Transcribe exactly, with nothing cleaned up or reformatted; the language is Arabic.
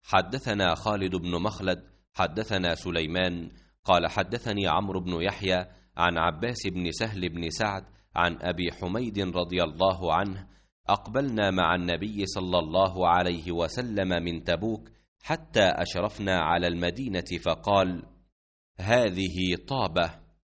حدثنا خالد بن مخلد حدثنا سليمان قال حدثني عمرو بن يحيى عن عباس بن سهل بن سعد عن أبي حميد رضي الله عنه: أقبلنا مع النبي صلى الله عليه وسلم من تبوك حتى أشرفنا على المدينة، فقال: هذه طابة.